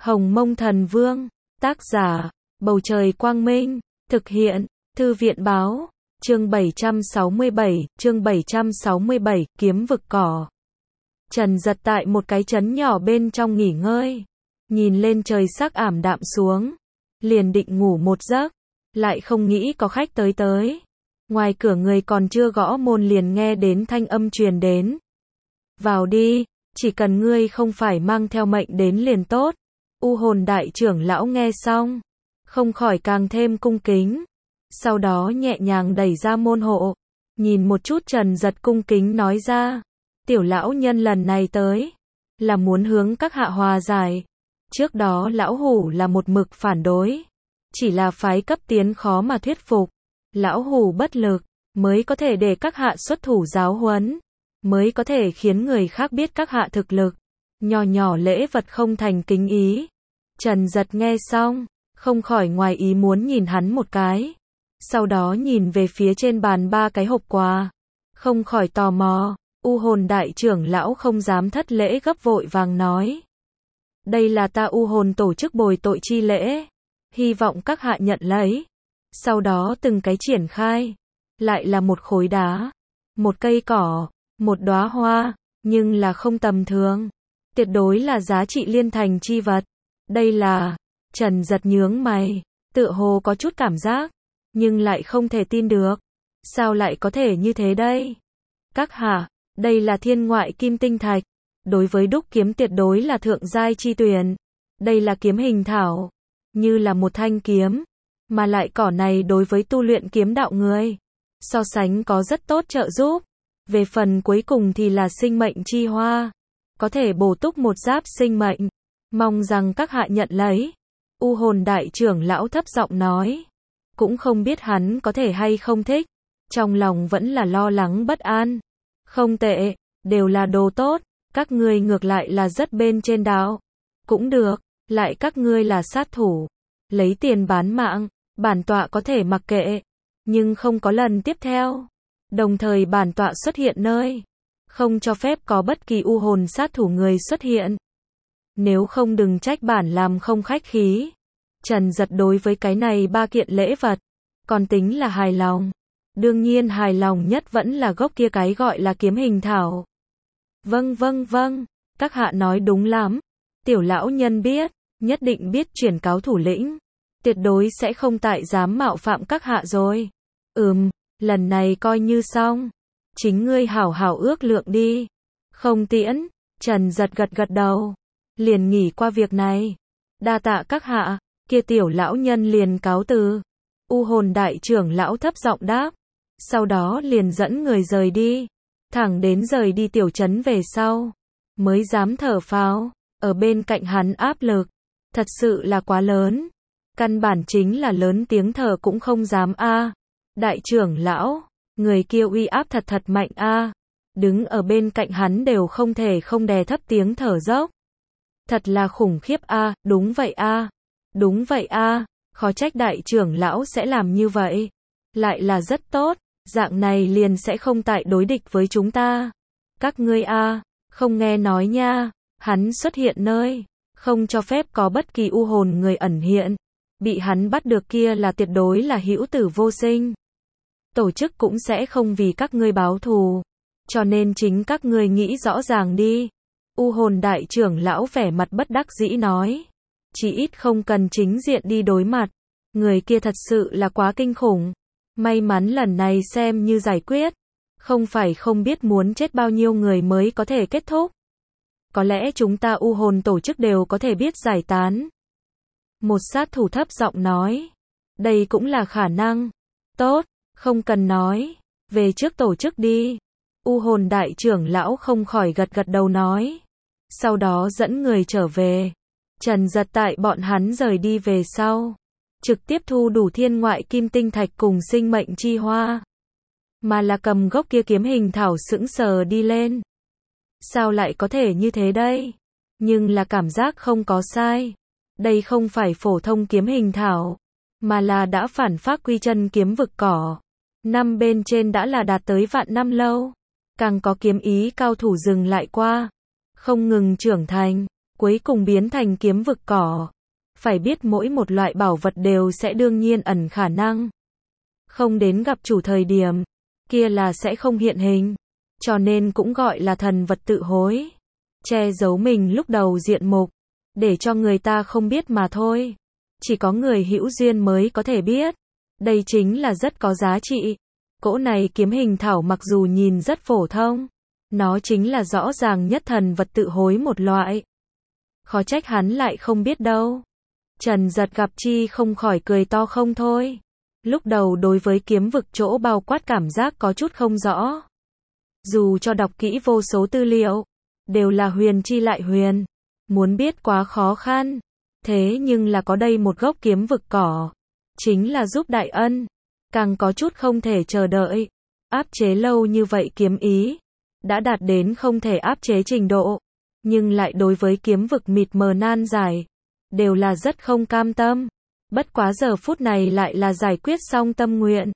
Hồng Mông Thần Vương, tác giả, Bầu Trời Quang Minh, thực hiện, Thư viện Báo, chương 767, Kiếm Vực Cỏ. Trần Giật tại một cái trấn nhỏ bên trong nghỉ ngơi, nhìn lên trời sắc ảm đạm xuống, liền định ngủ một giấc, lại không nghĩ có khách tới. Ngoài cửa người còn chưa gõ môn liền nghe đến thanh âm truyền đến. Vào đi, chỉ cần ngươi không phải mang theo mệnh đến liền tốt. U Hồn đại trưởng lão nghe xong, không khỏi càng thêm cung kính. Sau đó nhẹ nhàng đẩy ra môn hộ, nhìn một chút Trần Giật cung kính nói ra. Tiểu lão nhân lần này tới, là muốn hướng các hạ hòa giải. Trước đó lão hủ là một mực phản đối, chỉ là phái cấp tiến khó mà thuyết phục. Lão hủ bất lực, mới có thể để các hạ xuất thủ giáo huấn, mới có thể khiến người khác biết các hạ thực lực. Nhỏ nhỏ lễ vật không thành kính ý. Trần Giật nghe xong, không khỏi ngoài ý muốn nhìn hắn một cái. Sau đó nhìn về phía trên bàn ba cái hộp quà, không khỏi tò mò. U Hồn đại trưởng lão không dám thất lễ gấp vội vàng nói. Đây là ta U Hồn tổ chức bồi tội chi lễ, hy vọng các hạ nhận lấy. Sau đó từng cái triển khai, lại là một khối đá, một cây cỏ, một đóa hoa, nhưng là không tầm thường, tuyệt đối là giá trị liên thành chi vật. Đây là, Trần Giật nhướng mày, tựa hồ có chút cảm giác, nhưng lại không thể tin được. Sao lại có thể như thế đây? Các hạ, đây là thiên ngoại kim tinh thạch, đối với đúc kiếm tuyệt đối là thượng giai chi tuyển. Đây là kiếm hình thảo, như là một thanh kiếm, mà lại cỏ này đối với tu luyện kiếm đạo người, so sánh có rất tốt trợ giúp. Về phần cuối cùng thì là sinh mệnh chi hoa, có thể bổ túc một giáp sinh mệnh, mong rằng các hạ nhận lấy. U Hồn đại trưởng lão thấp giọng nói, cũng không biết hắn có thể hay không thích, trong lòng vẫn là lo lắng bất an. Không tệ, đều là đồ tốt, các ngươi ngược lại là rất bên trên đạo. Cũng được, lại các ngươi là sát thủ, lấy tiền bán mạng, bản tọa có thể mặc kệ, nhưng không có lần tiếp theo. Đồng thời bản tọa xuất hiện nơi, không cho phép có bất kỳ u hồn sát thủ người xuất hiện. Nếu không đừng trách bản làm không khách khí. Trần Giật đối với cái này ba kiện lễ vật, còn tính là hài lòng. Đương nhiên hài lòng nhất vẫn là gốc kia cái gọi là kiếm hình thảo. Vâng, các hạ nói đúng lắm. Tiểu lão nhân biết, nhất định biết chuyển cáo thủ lĩnh. Tuyệt đối sẽ không tại dám mạo phạm các hạ rồi. Lần này coi như xong. Chính ngươi hảo hảo ước lượng đi. Không tiễn, Trần Giật gật đầu. Liền nghỉ qua việc này. Đa tạ các hạ, kia tiểu lão nhân liền cáo từ. U Hồn đại trưởng lão thấp giọng đáp. Sau đó liền dẫn người rời đi. Thẳng đến rời đi tiểu trấn về sau, mới dám thở phào. Ở bên cạnh hắn áp lực, thật sự là quá lớn. Căn bản chính là lớn tiếng thở cũng không dám a. Đại trưởng lão, người kia uy áp thật mạnh a. Đứng ở bên cạnh hắn đều không thể không đè thấp tiếng thở dốc. Thật là khủng khiếp a, đúng vậy a, khó trách đại trưởng lão sẽ làm như vậy. Lại là rất tốt, dạng này liền sẽ không tại đối địch với chúng ta. Các ngươi a, không nghe nói nha, hắn xuất hiện nơi, không cho phép có bất kỳ u hồn người ẩn hiện. Bị hắn bắt được kia là tuyệt đối là hữu tử vô sinh. Tổ chức cũng sẽ không vì các ngươi báo thù, cho nên chính các ngươi nghĩ rõ ràng đi. U Hồn đại trưởng lão vẻ mặt bất đắc dĩ nói, chỉ ít không cần chính diện đi đối mặt. Người kia thật sự là quá kinh khủng. May mắn lần này xem như giải quyết, không phải không biết muốn chết bao nhiêu người mới có thể kết thúc. Có lẽ chúng ta U Hồn tổ chức đều có thể biết giải tán. Một sát thủ thấp giọng nói, đây cũng là khả năng. Tốt, không cần nói, về trước tổ chức đi. U Hồn đại trưởng lão không khỏi gật đầu nói. Sau đó dẫn người trở về. Trần Giật tại bọn hắn rời đi về sau, trực tiếp thu đủ thiên ngoại kim tinh thạch cùng sinh mệnh chi hoa, mà là cầm gốc kia kiếm hình thảo sững sờ đi lên. Sao lại có thể như thế đây? Nhưng là cảm giác không có sai. Đây không phải phổ thông kiếm hình thảo, mà là đã phản phác quy chân kiếm vực cỏ. Năm bên trên đã là đạt tới vạn năm lâu. Càng có kiếm ý cao thủ dừng lại qua, không ngừng trưởng thành. cuối cùng biến thành kiếm vực cỏ. Phải biết mỗi một loại bảo vật đều sẽ đương nhiên ẩn khả năng. Không đến gặp chủ thời điểm, kia là sẽ không hiện hình. Cho nên cũng gọi là thần vật tự hối. Che giấu mình lúc đầu diện mục, để cho người ta không biết mà thôi. Chỉ có người hữu duyên mới có thể biết. Đây chính là rất có giá trị. Cỗ này kiếm hình thảo mặc dù nhìn rất phổ thông, nó chính là rõ ràng nhất thần vật tự hối một loại. Khó trách hắn lại không biết đâu. Trần Giật gặp chi không khỏi cười to không thôi. Lúc đầu đối với kiếm vực chỗ bao quát cảm giác có chút không rõ. Dù cho đọc kỹ vô số tư liệu, đều là huyền chi lại huyền. Muốn biết quá khó khăn. Thế nhưng là có đây một gốc kiếm vực cỏ. Chính là giúp đại ân. Càng có chút không thể chờ đợi. Áp chế lâu như vậy kiếm ý. Đã đạt đến không thể áp chế trình độ. Nhưng lại đối với kiếm vực mịt mờ nan giải. Đều là rất không cam tâm. Bất quá giờ phút này lại là giải quyết xong tâm nguyện.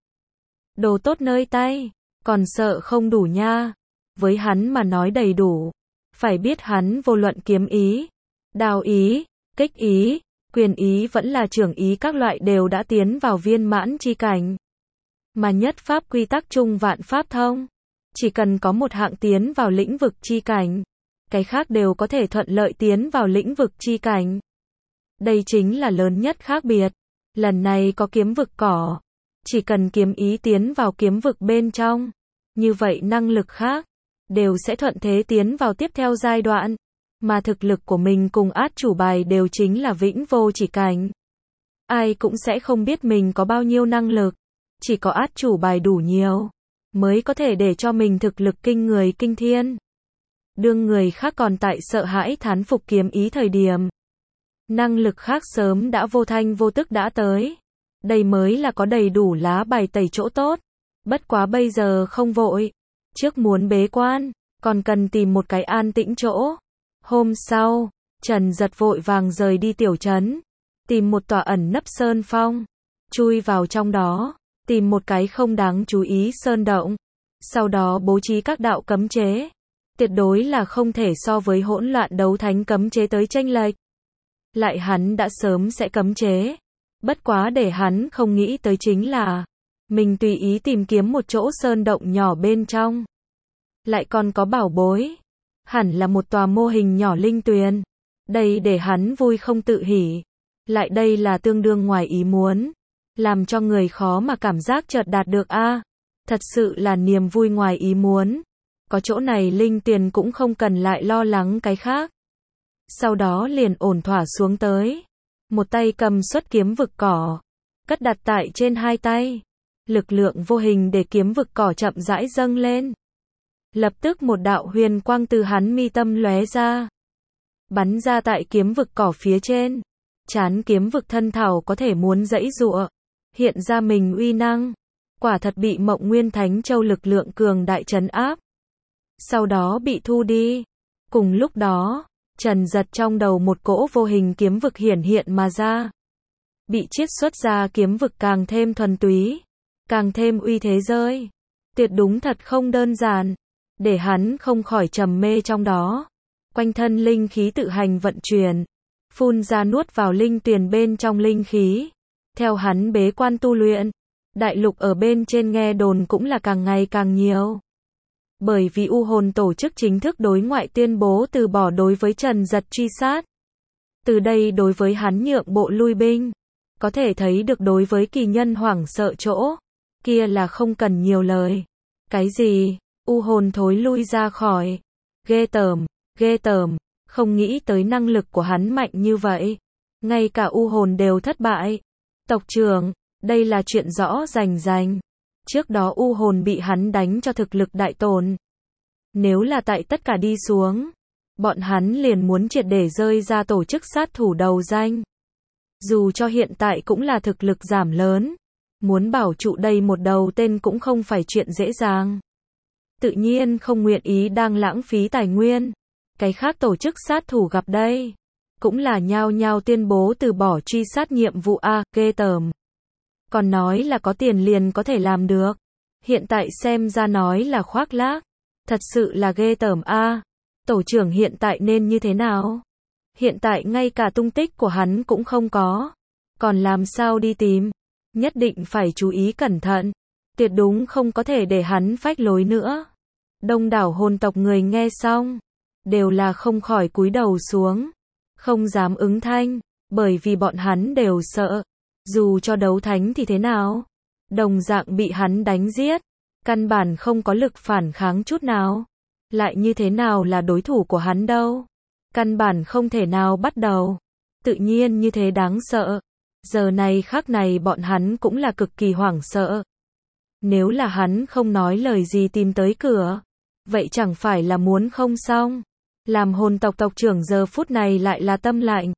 Đồ tốt nơi tay. Còn sợ không đủ nha. Với hắn mà nói đầy đủ. Phải biết hắn vô luận kiếm ý, đao ý, kích ý, quyền ý vẫn là trưởng ý các loại đều đã tiến vào viên mãn chi cảnh. Mà nhất pháp quy tắc chung vạn pháp thông. Chỉ cần có một hạng tiến vào lĩnh vực chi cảnh, cái khác đều có thể thuận lợi tiến vào lĩnh vực chi cảnh. Đây chính là lớn nhất khác biệt. Lần này có kiếm vực cỏ. Chỉ cần kiếm ý tiến vào kiếm vực bên trong. Như vậy năng lực khác đều sẽ thuận thế tiến vào tiếp theo giai đoạn. Mà thực lực của mình cùng át chủ bài đều chính là vĩnh vô chỉ cảnh. Ai cũng sẽ không biết mình có bao nhiêu năng lực. Chỉ có át chủ bài đủ nhiều, mới có thể để cho mình thực lực kinh người kinh thiên. Đương người khác còn tại sợ hãi thán phục kiếm ý thời điểm. Năng lực khác sớm đã vô thanh vô tức đã tới. Đây mới là có đầy đủ lá bài tẩy chỗ tốt. Bất quá bây giờ không vội. Trước muốn bế quan, còn cần tìm một cái an tĩnh chỗ. Hôm sau, Trần Giật vội vàng rời đi tiểu trấn. Tìm một tòa ẩn nấp sơn phong. Chui vào trong đó. Tìm một cái không đáng chú ý sơn động. Sau đó bố trí các đạo cấm chế. Tuyệt đối là không thể so với hỗn loạn đấu thánh cấm chế tới chênh lệch. Lại hắn đã sớm sẽ cấm chế. Bất quá để hắn không nghĩ tới chính là mình tùy ý tìm kiếm một chỗ sơn động nhỏ bên trong. Lại còn có bảo bối. Hẳn là một tòa mô hình nhỏ linh tuyền. Đây để hắn vui không tự hỉ. Lại đây là tương đương ngoài ý muốn. Làm cho người khó mà cảm giác chợt đạt được a. Thật sự là niềm vui ngoài ý muốn. Có chỗ này linh tuyền cũng không cần lại lo lắng cái khác. Sau đó liền ổn thỏa xuống tới. Một tay cầm xuất kiếm vực cỏ. Cất đặt tại trên hai tay. Lực lượng vô hình để kiếm vực cỏ chậm rãi dâng lên. Lập tức một đạo huyền quang từ hắn mi tâm lóe ra. Bắn ra tại kiếm vực cỏ phía trên. Chán kiếm vực thân thảo có thể muốn giãy giụa. Hiện ra mình uy năng. Quả thật bị Mộng Nguyên Thánh Châu lực lượng cường đại trấn áp. Sau đó bị thu đi. Cùng lúc đó, Trần Giật trong đầu một cỗ vô hình kiếm vực hiển hiện mà ra. Bị chiết xuất ra kiếm vực càng thêm thuần túy. Càng thêm uy thế rơi. Tuyệt đúng thật không đơn giản. Để hắn không khỏi trầm mê trong đó. Quanh thân linh khí tự hành vận chuyển. Phun ra nuốt vào linh tuyền bên trong linh khí. Theo hắn bế quan tu luyện. Đại lục ở bên trên nghe đồn cũng là càng ngày càng nhiều. Bởi vì U Hồn tổ chức chính thức đối ngoại tuyên bố từ bỏ đối với Trần Giật truy sát. Từ đây đối với hắn nhượng bộ lui binh. Có thể thấy được đối với kỳ nhân hoảng sợ chỗ. Kia là không cần nhiều lời. Cái gì? U Hồn thối lui ra khỏi. Ghê tởm, không nghĩ tới năng lực của hắn mạnh như vậy. Ngay cả U Hồn đều thất bại. Tộc trưởng, đây là chuyện rõ rành. Trước đó U Hồn bị hắn đánh cho thực lực đại tổn. Nếu là tại tất cả đi xuống, bọn hắn liền muốn triệt để rơi ra tổ chức sát thủ đầu danh. Dù cho hiện tại cũng là thực lực giảm lớn, muốn bảo trụ đây một đầu tên cũng không phải chuyện dễ dàng. Tự nhiên không nguyện ý đang lãng phí tài nguyên. Cái khác tổ chức sát thủ gặp đây, cũng là nhao nhao tuyên bố từ bỏ truy sát nhiệm vụ a, ghê tởm. Còn nói là có tiền liền có thể làm được. Hiện tại xem ra nói là khoác lác. Thật sự là ghê tởm a. Tổ trưởng hiện tại nên như thế nào? Hiện tại ngay cả tung tích của hắn cũng không có. Còn làm sao đi tìm? Nhất định phải chú ý cẩn thận. Tuyệt đúng không có thể để hắn phách lối nữa. Đông đảo hồn tộc người nghe xong, đều là không khỏi cúi đầu xuống. Không dám ứng thanh, bởi vì bọn hắn đều sợ. Dù cho đấu thánh thì thế nào? Đồng dạng bị hắn đánh giết. Căn bản không có lực phản kháng chút nào. Lại như thế nào là đối thủ của hắn đâu? Căn bản không thể nào bắt đầu. Tự nhiên như thế đáng sợ. Giờ này khắc này bọn hắn cũng là cực kỳ hoảng sợ. Nếu là hắn không nói lời gì tìm tới cửa, vậy chẳng phải là muốn không xong. Làm hồn tộc tộc trưởng giờ phút này lại là tâm lạnh.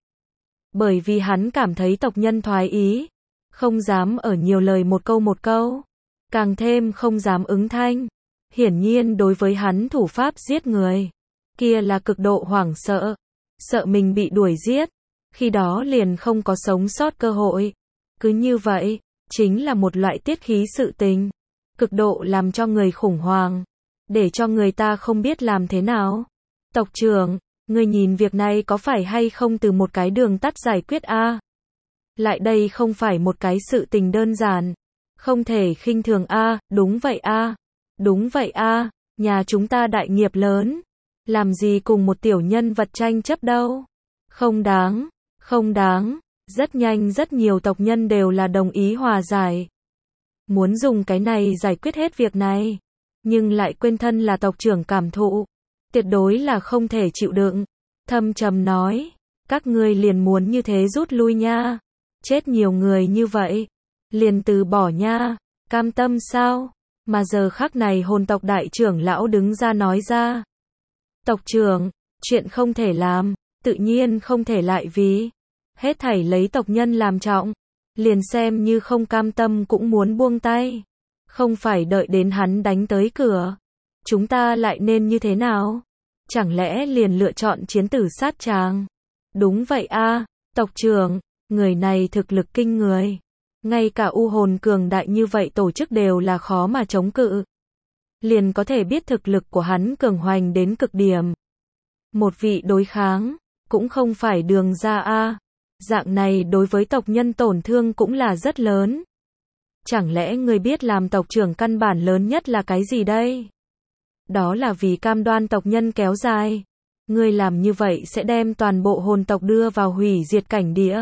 Bởi vì hắn cảm thấy tộc nhân thoái ý. Không dám ở nhiều lời một câu. Càng thêm không dám ứng thanh. Hiển nhiên đối với hắn thủ pháp giết người. Kia là cực độ hoảng sợ. Sợ mình bị đuổi giết. Khi đó liền không có sống sót cơ hội. Cứ như vậy, chính là một loại tiết khí sự tình. Cực độ làm cho người khủng hoảng. Để cho người ta không biết làm thế nào. Tộc trưởng, người nhìn việc này có phải hay không từ một cái đường tắt giải quyết a? Lại đây không phải một cái sự tình đơn giản. Không thể khinh thường a, đúng vậy a. Đúng vậy a, nhà chúng ta đại nghiệp lớn. Làm gì cùng một tiểu nhân vật tranh chấp đâu. Không đáng, không đáng. Rất nhanh rất nhiều tộc nhân đều là đồng ý hòa giải. Muốn dùng cái này giải quyết hết việc này. Nhưng lại quên thân là tộc trưởng cảm thụ. Tuyệt đối là không thể chịu đựng. Thâm trầm nói. Các ngươi liền muốn như thế rút lui nha. Chết nhiều người như vậy. Liền từ bỏ nha. Cam tâm sao? Mà giờ khắc này hồn tộc đại trưởng lão đứng ra nói ra. Tộc trưởng, chuyện không thể làm. Tự nhiên không thể lại vì. Hết thảy lấy tộc nhân làm trọng. Liền xem như không cam tâm cũng muốn buông tay. Không phải đợi đến hắn đánh tới cửa. Chúng ta lại nên như thế nào? Chẳng lẽ liền lựa chọn chiến tử sát tràng? Đúng vậy a, tộc trưởng, người này thực lực kinh người. Ngay cả u hồn cường đại như vậy tổ chức đều là khó mà chống cự. Liền có thể biết thực lực của hắn cường hoành đến cực điểm. Một vị đối kháng, cũng không phải đường ra a. Dạng này đối với tộc nhân tổn thương cũng là rất lớn. Chẳng lẽ ngươi biết làm tộc trưởng căn bản lớn nhất là cái gì đây? Đó là vì cam đoan tộc nhân kéo dài. Ngươi làm như vậy sẽ đem toàn bộ hồn tộc đưa vào hủy diệt cảnh địa.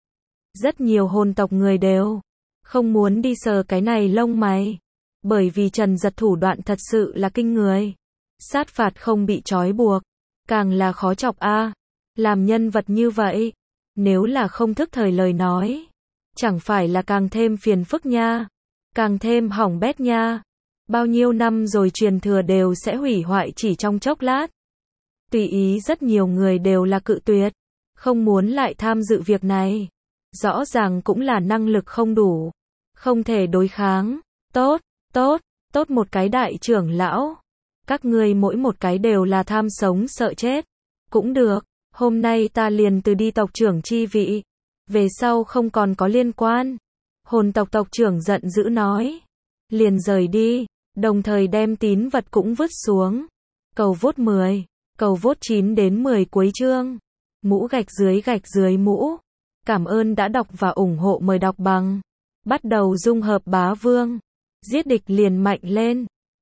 Rất nhiều hồn tộc người đều không muốn đi sờ cái này lông mày. Bởi vì Trần Giật thủ đoạn thật sự là kinh người. Sát phạt không bị trói buộc. Càng là khó chọc a. Làm nhân vật như vậy. Nếu là không thức thời lời nói. Chẳng phải là càng thêm phiền phức nha. Càng thêm hỏng bét nha. Bao nhiêu năm rồi truyền thừa đều sẽ hủy hoại chỉ trong chốc lát. Tùy ý rất nhiều người đều là cự tuyệt. Không muốn lại tham dự việc này. Rõ ràng cũng là năng lực không đủ. Không thể đối kháng. Tốt, tốt, tốt một cái đại trưởng lão. Các ngươi mỗi một cái đều là tham sống sợ chết. Cũng được, hôm nay ta liền từ đi tộc trưởng chi vị. Về sau không còn có liên quan. Hồn tộc tộc trưởng giận dữ nói. Liền rời đi, đồng thời đem tín vật cũng vứt xuống. Cầu vote 10, cầu vote 9 đến 10 cuối chương. Mũ gạch dưới mũ. Cảm ơn đã đọc và ủng hộ, mời đọc bằng. Bắt đầu dung hợp bá vương. Giết địch liền mạnh lên.